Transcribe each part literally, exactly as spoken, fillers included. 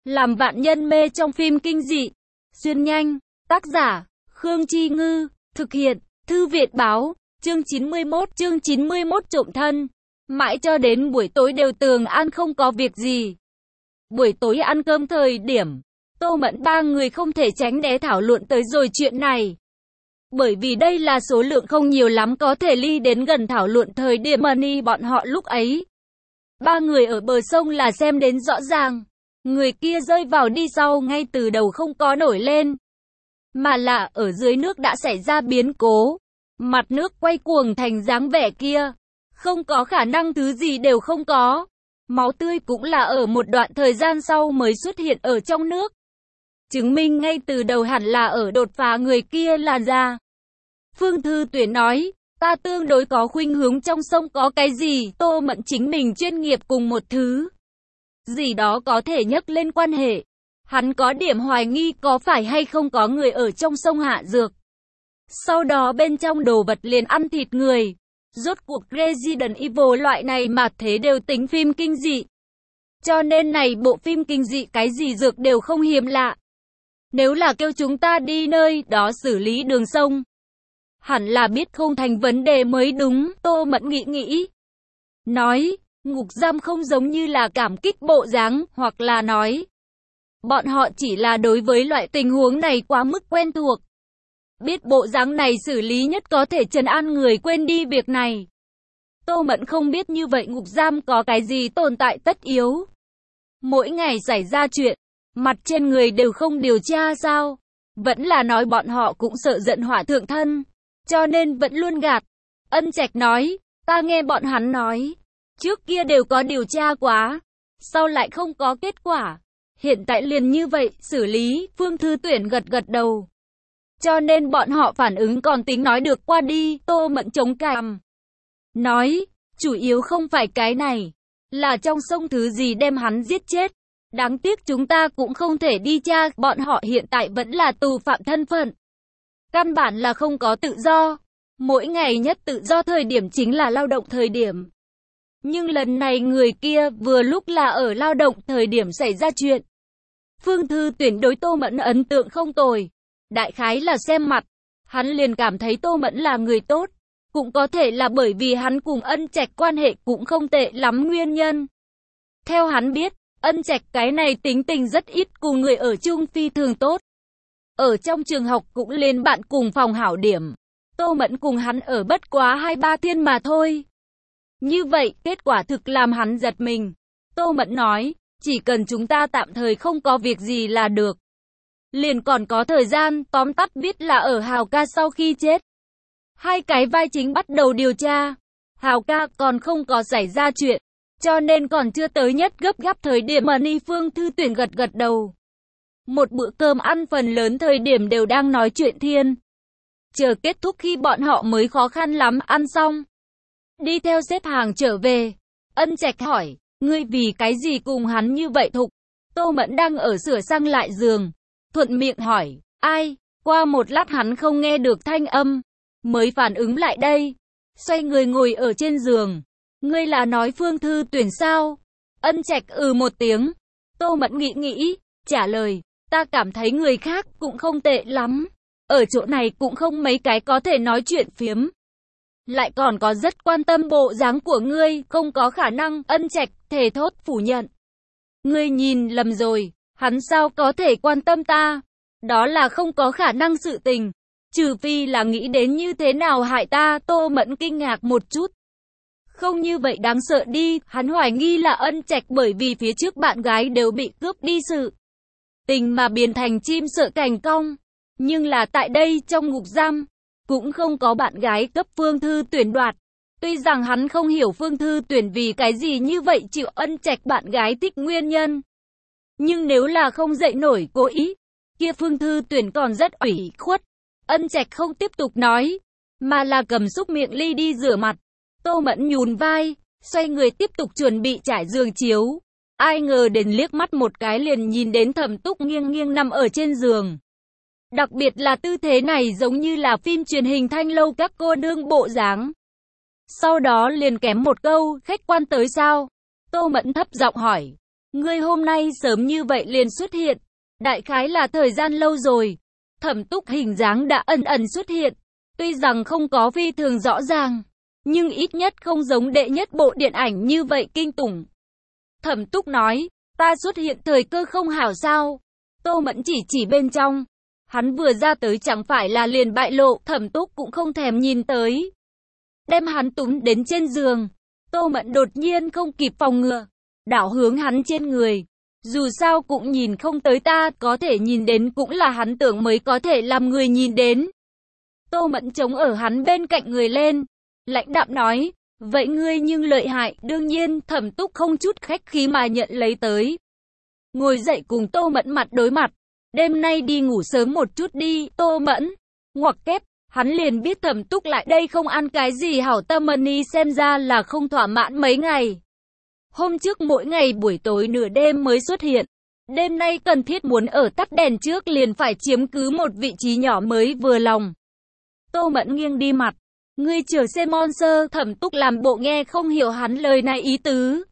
Làm vạn nhân mê trong phim kinh dị. Xuyên nhanh. Tác giả, Khương Chi Ngư. Thực hiện, Thư viện báo. Chương chín mươi mốt, chương chín mươi mốt trộm thân. Mãi cho đến buổi tối đều tường an không có việc gì. Buổi tối ăn cơm thời điểm, Tô Mẫn ba người không thể tránh để thảo luận tới rồi chuyện này. Bởi vì đây là số lượng không nhiều lắm có thể ly đến gần thảo luận thời điểm Money bọn họ lúc ấy. Ba người ở bờ sông là xem đến rõ ràng. Người kia rơi vào đi sau ngay từ đầu không có nổi lên. Mà là ở dưới nước đã xảy ra biến cố. Mặt nước quay cuồng thành dáng vẻ kia. Không có khả năng thứ gì đều không có. Máu tươi cũng là ở một đoạn thời gian sau mới xuất hiện ở trong nước. Chứng minh ngay từ đầu hẳn là ở đột phá người kia là ra. Phương Thư Tuyển nói, ta tương đối có khuynh hướng trong sông có cái gì, Tô Mẫn chính mình chuyên nghiệp cùng một thứ. Gì đó có thể nhắc lên quan hệ. Hắn có điểm hoài nghi có phải hay không có người ở trong sông hạ dược. Sau đó bên trong đồ vật liền ăn thịt người. Rốt cuộc Resident Evil loại này mà thế đều tính phim kinh dị. Cho nên này bộ phim kinh dị cái gì dược đều không hiếm lạ. Nếu là kêu chúng ta đi nơi đó xử lý đường sông, hẳn là biết không thành vấn đề mới đúng, Tô Mẫn nghĩ nghĩ. Nói, ngục giam không giống như là cảm kích bộ dáng, hoặc là nói, bọn họ chỉ là đối với loại tình huống này quá mức quen thuộc. Biết bộ dáng này xử lý nhất có thể trấn an người quên đi việc này. Tô Mẫn không biết như vậy ngục giam có cái gì tồn tại tất yếu. Mỗi ngày xảy ra chuyện, mặt trên người đều không điều tra sao? Vẫn là nói bọn họ cũng sợ giận họa thượng thân, cho nên vẫn luôn gạt. Ân Trạch nói, ta nghe bọn hắn nói, trước kia đều có điều tra quá, sau lại không có kết quả. Hiện tại liền như vậy, xử lý, Phương Thư Tuyển gật gật đầu. Cho nên bọn họ phản ứng còn tính nói được qua đi, Tô Mẫn chống cằm. Nói, chủ yếu không phải cái này, là trong sông thứ gì đem hắn giết chết. Đáng tiếc chúng ta cũng không thể đi tra, bọn họ hiện tại vẫn là tù phạm thân phận. Căn bản là không có tự do. Mỗi ngày nhất tự do thời điểm chính là lao động thời điểm. Nhưng lần này người kia vừa lúc là ở lao động thời điểm xảy ra chuyện. Phương Thư Tuyển đối Tô Mẫn ấn tượng không tồi. Đại khái là xem mặt, hắn liền cảm thấy Tô Mẫn là người tốt. Cũng có thể là bởi vì hắn cùng Ân Trạch quan hệ cũng không tệ lắm nguyên nhân. Theo hắn biết, Ân Trạch cái này tính tình rất ít cùng người ở chung phi thường tốt. Ở trong trường học cũng lên bạn cùng phòng hảo điểm. Tô Mẫn cùng hắn ở bất quá hai ba thiên mà thôi. Như vậy, kết quả thực làm hắn giật mình. Tô Mẫn nói, chỉ cần chúng ta tạm thời không có việc gì là được. Liền còn có thời gian, tóm tắt biết là ở Hào ca sau khi chết. Hai cái vai chính bắt đầu điều tra. Hào ca còn không có xảy ra chuyện, cho nên còn chưa tới nhất gấp gáp thời điểm Money. Phương Thư Tuyển gật gật đầu. Một bữa cơm ăn phần lớn thời điểm đều đang nói chuyện thiên. Chờ kết thúc khi bọn họ mới khó khăn lắm ăn xong. Đi theo xếp hàng trở về. Ân Trạch hỏi, ngươi vì cái gì cùng hắn như vậy Thục? Tô Mẫn đang ở sửa sang lại giường. Thuận miệng hỏi, ai? Qua một lát hắn không nghe được thanh âm, mới phản ứng lại đây. Xoay người ngồi ở trên giường. Ngươi là nói Phương Thư Tuyển sao? Ân Trạch ừ một tiếng. Tô Mẫn nghĩ nghĩ, trả lời, ta cảm thấy người khác cũng không tệ lắm. Ở chỗ này cũng không mấy cái có thể nói chuyện phiếm. Lại còn có rất quan tâm bộ dáng của ngươi, không có khả năng. Ân Trạch thề thốt phủ nhận. Ngươi nhìn lầm rồi, hắn sao có thể quan tâm ta? Đó là không có khả năng sự tình. Trừ phi là nghĩ đến như thế nào hại ta. Tô Mẫn kinh ngạc một chút. Không như vậy đáng sợ đi, hắn hoài nghi là Ân Trạch bởi vì phía trước bạn gái đều bị cướp đi sự tình mà biến thành chim sợ cành cong. Nhưng là tại đây trong ngục giam, cũng không có bạn gái cấp Phương Thư Tuyển đoạt. Tuy rằng hắn không hiểu Phương Thư Tuyển vì cái gì như vậy chịu Ân Trạch bạn gái thích nguyên nhân. Nhưng nếu là không dậy nổi cố ý, kia Phương Thư Tuyển còn rất ủy khuất. Ân Trạch không tiếp tục nói, mà là cầm xúc miệng ly đi rửa mặt. Tô Mẫn nhún vai, xoay người tiếp tục chuẩn bị trải giường chiếu. Ai ngờ đến liếc mắt một cái liền nhìn đến Thẩm Túc nghiêng nghiêng nằm ở trên giường. Đặc biệt là tư thế này giống như là phim truyền hình thanh lâu các cô nương bộ dáng. Sau đó liền kém một câu, khách quan tới sao? Tô Mẫn thấp giọng hỏi. Ngươi hôm nay sớm như vậy liền xuất hiện, đại khái là thời gian lâu rồi. Thẩm Túc hình dáng đã ẩn ẩn xuất hiện, tuy rằng không có phi thường rõ ràng, nhưng ít nhất không giống đệ nhất bộ điện ảnh như vậy kinh tủng. Thẩm Túc nói, ta xuất hiện thời cơ không hảo sao? Tô Mẫn chỉ chỉ bên trong. Hắn vừa ra tới chẳng phải là liền bại lộ, Thẩm Túc cũng không thèm nhìn tới. Đem hắn túm đến trên giường. Tô Mẫn đột nhiên không kịp phòng ngừa, đảo hướng hắn trên người. Dù sao cũng nhìn không tới ta, có thể nhìn đến cũng là hắn tưởng mới có thể làm người nhìn đến. Tô Mẫn chống ở hắn bên cạnh người lên, lãnh đạm nói, vậy ngươi nhưng lợi hại, đương nhiên, Thẩm Túc không chút khách khí mà nhận lấy tới. Ngồi dậy cùng Tô Mẫn mặt đối mặt, đêm nay đi ngủ sớm một chút đi, Tô Mẫn. Ngoặc kép, hắn liền biết Thẩm Túc lại đây không ăn cái gì hảo tâm mani, xem ra là không thỏa mãn mấy ngày. Hôm trước mỗi ngày buổi tối nửa đêm mới xuất hiện, đêm nay cần thiết muốn ở tắt đèn trước liền phải chiếm cứ một vị trí nhỏ mới vừa lòng. Tô Mẫn nghiêng đi mặt, ngươi chờ xem monster. Thẩm Túc làm bộ nghe không hiểu hắn lời này ý tứ.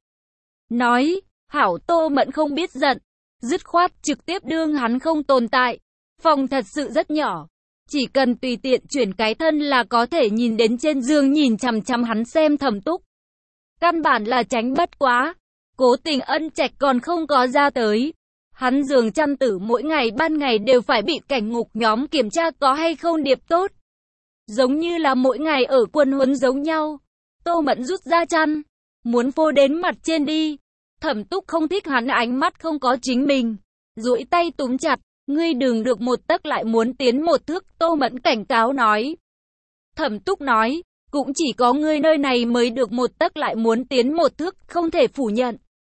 Nói, hảo. Tô Mẫn không biết giận, dứt khoát trực tiếp đương hắn không tồn tại. Phòng thật sự rất nhỏ, chỉ cần tùy tiện chuyển cái thân là có thể nhìn đến trên giường nhìn chằm chằm hắn xem Thẩm Túc. Căn bản là tránh bất quá. Cố Tình Ân Trạch còn không có ra tới. Hắn giường chăn tử mỗi ngày ban ngày đều phải bị cảnh ngục nhóm kiểm tra có hay không điệp tốt. Giống như là mỗi ngày ở quân huấn giống nhau. Tô Mẫn rút ra chăn, muốn phô đến mặt trên đi. Thẩm Túc không thích hắn ánh mắt không có chính mình, duỗi tay túm chặt, ngươi đừng được một tấc lại muốn tiến một thước. Tô Mẫn cảnh cáo nói. Thẩm Túc nói, cũng chỉ có ngươi nơi này mới được một tấc lại muốn tiến một thước, không thể phủ nhận.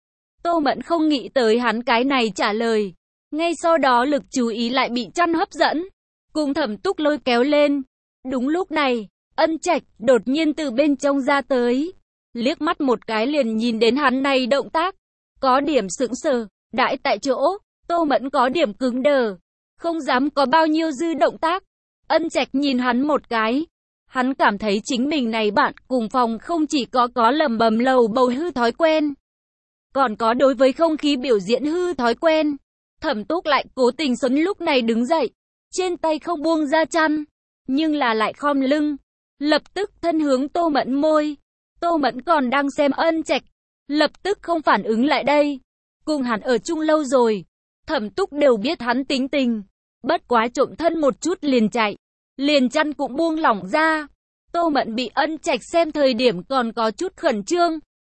Tô Mẫn không nghĩ tới hắn cái này trả lời, ngay sau đó lực chú ý lại bị chăn hấp dẫn, cùng Thẩm Túc lôi kéo lên. Đúng lúc này, Ân Trạch đột nhiên từ bên trong ra tới, liếc mắt một cái liền nhìn đến hắn này động tác, có điểm sững sờ, đãi tại chỗ. Tô Mẫn có điểm cứng đờ, không dám có bao nhiêu dư động tác. Ân Trạch nhìn hắn một cái, hắn cảm thấy chính mình này bạn cùng phòng không chỉ có có lầm bầm lầu bầu hư thói quen, còn có đối với không khí biểu diễn hư thói quen. Thẩm Túc lại cố tình sấn lúc này đứng dậy, trên tay không buông ra chăn, nhưng là lại khom lưng, lập tức thân hướng Tô Mẫn môi. Tô Mẫn còn đang xem Ân Trạch, lập tức không phản ứng lại đây. Cùng hắn ở chung lâu rồi, Thẩm Túc đều biết hắn tính tình, bất quá trộm thân một chút liền chạy, liền chăn cũng buông lỏng ra. Tô Mẫn bị Ân Trạch xem thời điểm còn có chút khẩn trương,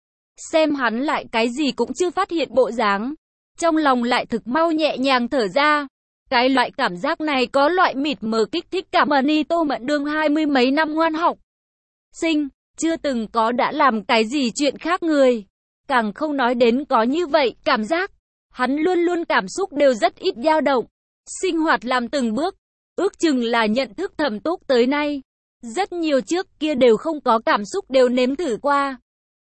xem hắn lại cái gì cũng chưa phát hiện bộ dáng, trong lòng lại thực mau nhẹ nhàng thở ra. Cái loại cảm giác này có loại mịt mờ kích thích cảm ơn. Tô Mẫn đương hai mươi mấy năm ngoan học sinh, chưa từng có đã làm cái gì chuyện khác người, càng không nói đến có như vậy cảm giác. Hắn luôn luôn cảm xúc đều rất ít dao động, sinh hoạt làm từng bước, ước chừng là nhận thức Thẩm Túc tới nay, rất nhiều trước kia đều không có cảm xúc đều nếm thử qua.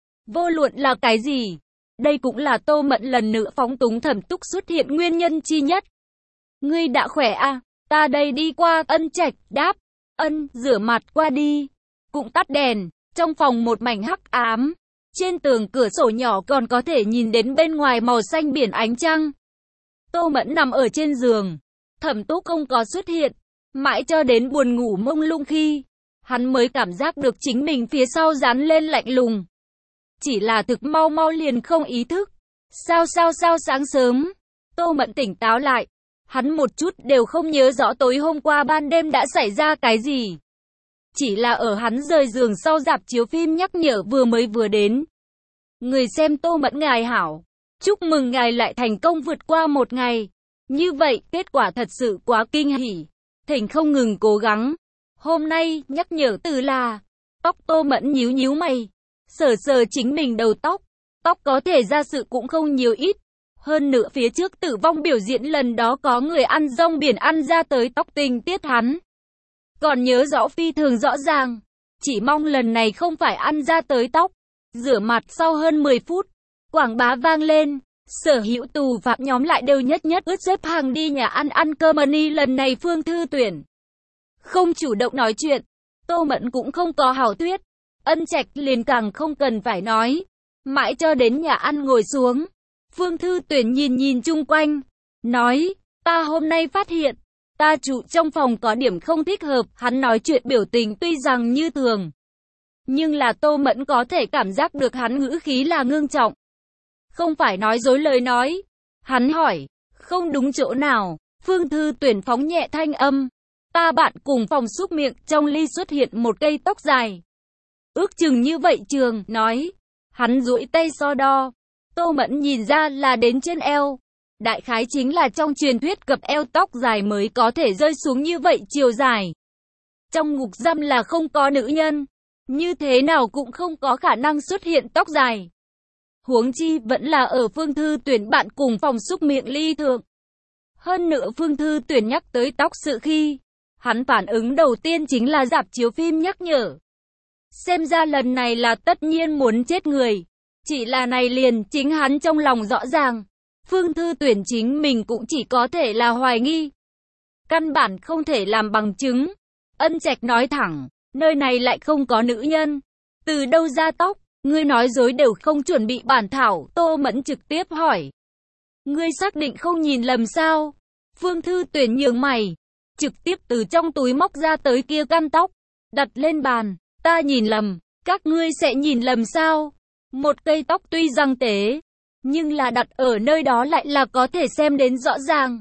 Vô luận là cái gì, đây cũng là Tô Mẫn lần nữa phóng túng Thẩm Túc xuất hiện nguyên nhân chi nhất. Ngươi đã khỏe à? Ta đây đi qua. Ân Trạch đáp. Ân, rửa mặt qua đi. Cũng tắt đèn, trong phòng một mảnh hắc ám. Trên tường cửa sổ nhỏ còn có thể nhìn đến bên ngoài màu xanh biển ánh trăng. Tô Mẫn nằm ở trên giường, Thẩm Túc không có xuất hiện, mãi cho đến buồn ngủ mông lung khi, hắn mới cảm giác được chính mình phía sau dán lên lạnh lùng. Chỉ là thực mau mau liền không ý thức. Sao sao sao sáng sớm, Tô Mẫn tỉnh táo lại. Hắn một chút đều không nhớ rõ tối hôm qua ban đêm đã xảy ra cái gì. Chỉ là ở hắn rời giường sau rạp chiếu phim nhắc nhở vừa mới vừa đến. Người xem Tô Mẫn ngài hảo, chúc mừng ngài lại thành công vượt qua một ngày. Như vậy, kết quả thật sự quá kinh hỉ. Thỉnh không ngừng cố gắng. Hôm nay, nhắc nhở từ là, tóc. Tô Mẫn nhíu nhíu mày, sờ sờ chính mình đầu tóc. Tóc có thể ra sự cũng không nhiều ít. Hơn nữa phía trước tử vong biểu diễn lần đó có người ăn rong biển ăn ra tới tóc, tình tiết hắn còn nhớ rõ phi thường rõ ràng. Chỉ mong lần này không phải ăn ra tới tóc. Rửa mặt sau hơn mười phút, quảng bá vang lên. Sở hữu tù phạm nhóm lại đều nhất nhất ướt xếp hàng đi nhà ăn ăn cơm. Ni lần này Phương Thư Tuyển không chủ động nói chuyện, Tô Mẫn cũng không có hảo thuyết. Ân Trạch liền càng không cần phải nói. Mãi cho đến nhà ăn ngồi xuống, Phương Thư Tuyển nhìn nhìn chung quanh, nói, ta hôm nay phát hiện, ta trụ trong phòng có điểm không thích hợp. Hắn nói chuyện biểu tình tuy rằng như thường, nhưng là Tô Mẫn có thể cảm giác được hắn ngữ khí là ngưng trọng. Không phải nói dối lời nói. Hắn hỏi, không đúng chỗ nào? Phương Thư Tuyển phóng nhẹ thanh âm, ta bạn cùng phòng xúc miệng, trong ly xuất hiện một cây tóc dài. Ước chừng như vậy trường, nói. Hắn duỗi tay so đo. Tô Mẫn nhìn ra là đến trên eo. Đại khái chính là trong truyền thuyết cặp eo tóc dài mới có thể rơi xuống như vậy chiều dài. Trong ngục giam là không có nữ nhân, như thế nào cũng không có khả năng xuất hiện tóc dài. Huống chi vẫn là ở Phương Thư Tuyển bạn cùng phòng xúc miệng ly thượng. Hơn nữa Phương Thư Tuyển nhắc tới tóc sự khi, hắn phản ứng đầu tiên chính là rạp chiếu phim nhắc nhở. Xem ra lần này là tất nhiên muốn chết người. Chỉ là này liền chính hắn trong lòng rõ ràng. Phương Thư Tuyển chính mình cũng chỉ có thể là hoài nghi. Căn bản không thể làm bằng chứng. Ân Trạch nói thẳng, nơi này lại không có nữ nhân. Từ đâu ra tóc? Ngươi nói dối đều không chuẩn bị bản thảo. Tô Mẫn trực tiếp hỏi. Ngươi xác định không nhìn lầm sao? Phương Thư Tuyển nhướng mày, trực tiếp từ trong túi móc ra tới kia căn tóc, đặt lên bàn. Ta nhìn lầm, các ngươi sẽ nhìn lầm sao? Một cây tóc tuy rằng tế, nhưng là đặt ở nơi đó lại là có thể xem đến rõ ràng.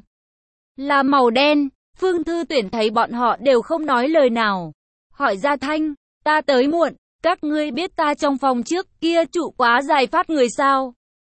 Là màu đen. Phương Thư Tuyển thấy bọn họ đều không nói lời nào, hỏi ra thanh, ta tới muộn, các ngươi biết ta trong phòng trước kia trụ quá dài phát người sao?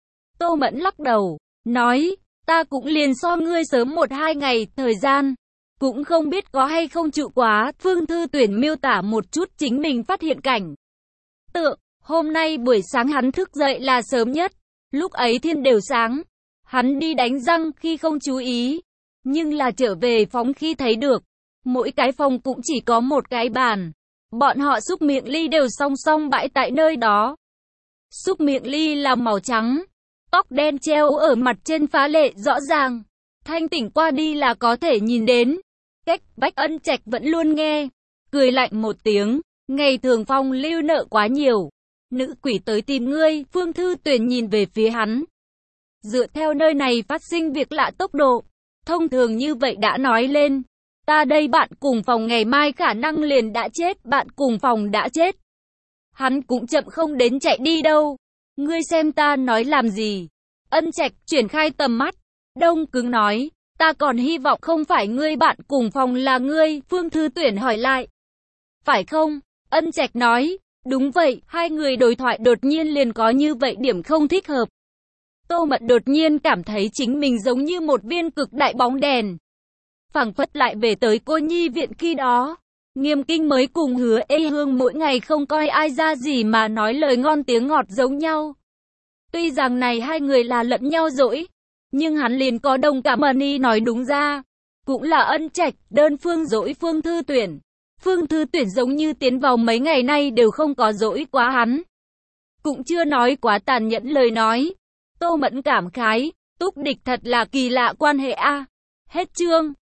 Tô Mẫn lắc đầu, nói, ta cũng liền so ngươi sớm một hai ngày, thời gian, cũng không biết có hay không trụ quá. Phương Thư Tuyển miêu tả một chút chính mình phát hiện cảnh tượng. Hôm nay buổi sáng hắn thức dậy là sớm nhất, lúc ấy thiên đều sáng, hắn đi đánh răng khi không chú ý, nhưng là trở về phòng khi thấy được, mỗi cái phòng cũng chỉ có một cái bàn, bọn họ xúc miệng ly đều song song bãi tại nơi đó. Xúc miệng ly là màu trắng, tóc đen treo ở mặt trên phá lệ rõ ràng, thanh tỉnh qua đi là có thể nhìn đến. Cách vách Ân Trạch vẫn luôn nghe, cười lạnh một tiếng, ngày thường phong lưu nợ quá nhiều. Nữ quỷ tới tìm ngươi. Phương Thư Tuyển nhìn về phía hắn. Dựa theo nơi này phát sinh việc lạ tốc độ, thông thường như vậy đã nói lên. Ta đây bạn cùng phòng ngày mai khả năng liền đã chết. Bạn cùng phòng đã chết, hắn cũng chậm không đến chạy đi đâu. Ngươi xem ta nói làm gì? Ân Trạch chuyển khai tầm mắt, đông cứng nói, ta còn hy vọng không phải ngươi bạn cùng phòng là ngươi. Phương Thư Tuyển hỏi lại, phải không? Ân Trạch nói, đúng vậy. Hai người đối thoại đột nhiên liền có như vậy điểm không thích hợp. Tô Mẫn đột nhiên cảm thấy chính mình giống như một viên cực đại bóng đèn, phảng phất lại về tới cô nhi viện khi đó. Nghiêm Kinh mới cùng Hứa Ê Hương mỗi ngày không coi ai ra gì mà nói lời ngon tiếng ngọt giống nhau. Tuy rằng này hai người là lẫn nhau dỗi, nhưng hắn liền có đồng cảm. Money nói đúng ra, cũng là Ân Trạch đơn phương dỗi Phương Thư Tuyển. Phương Thư Tuyển giống như tiến vào mấy ngày nay đều không có dỗi quá hắn, cũng chưa nói quá tàn nhẫn lời nói. Tô Mẫn cảm khái, Túc Địch thật là kỳ lạ quan hệ a. Hết chương.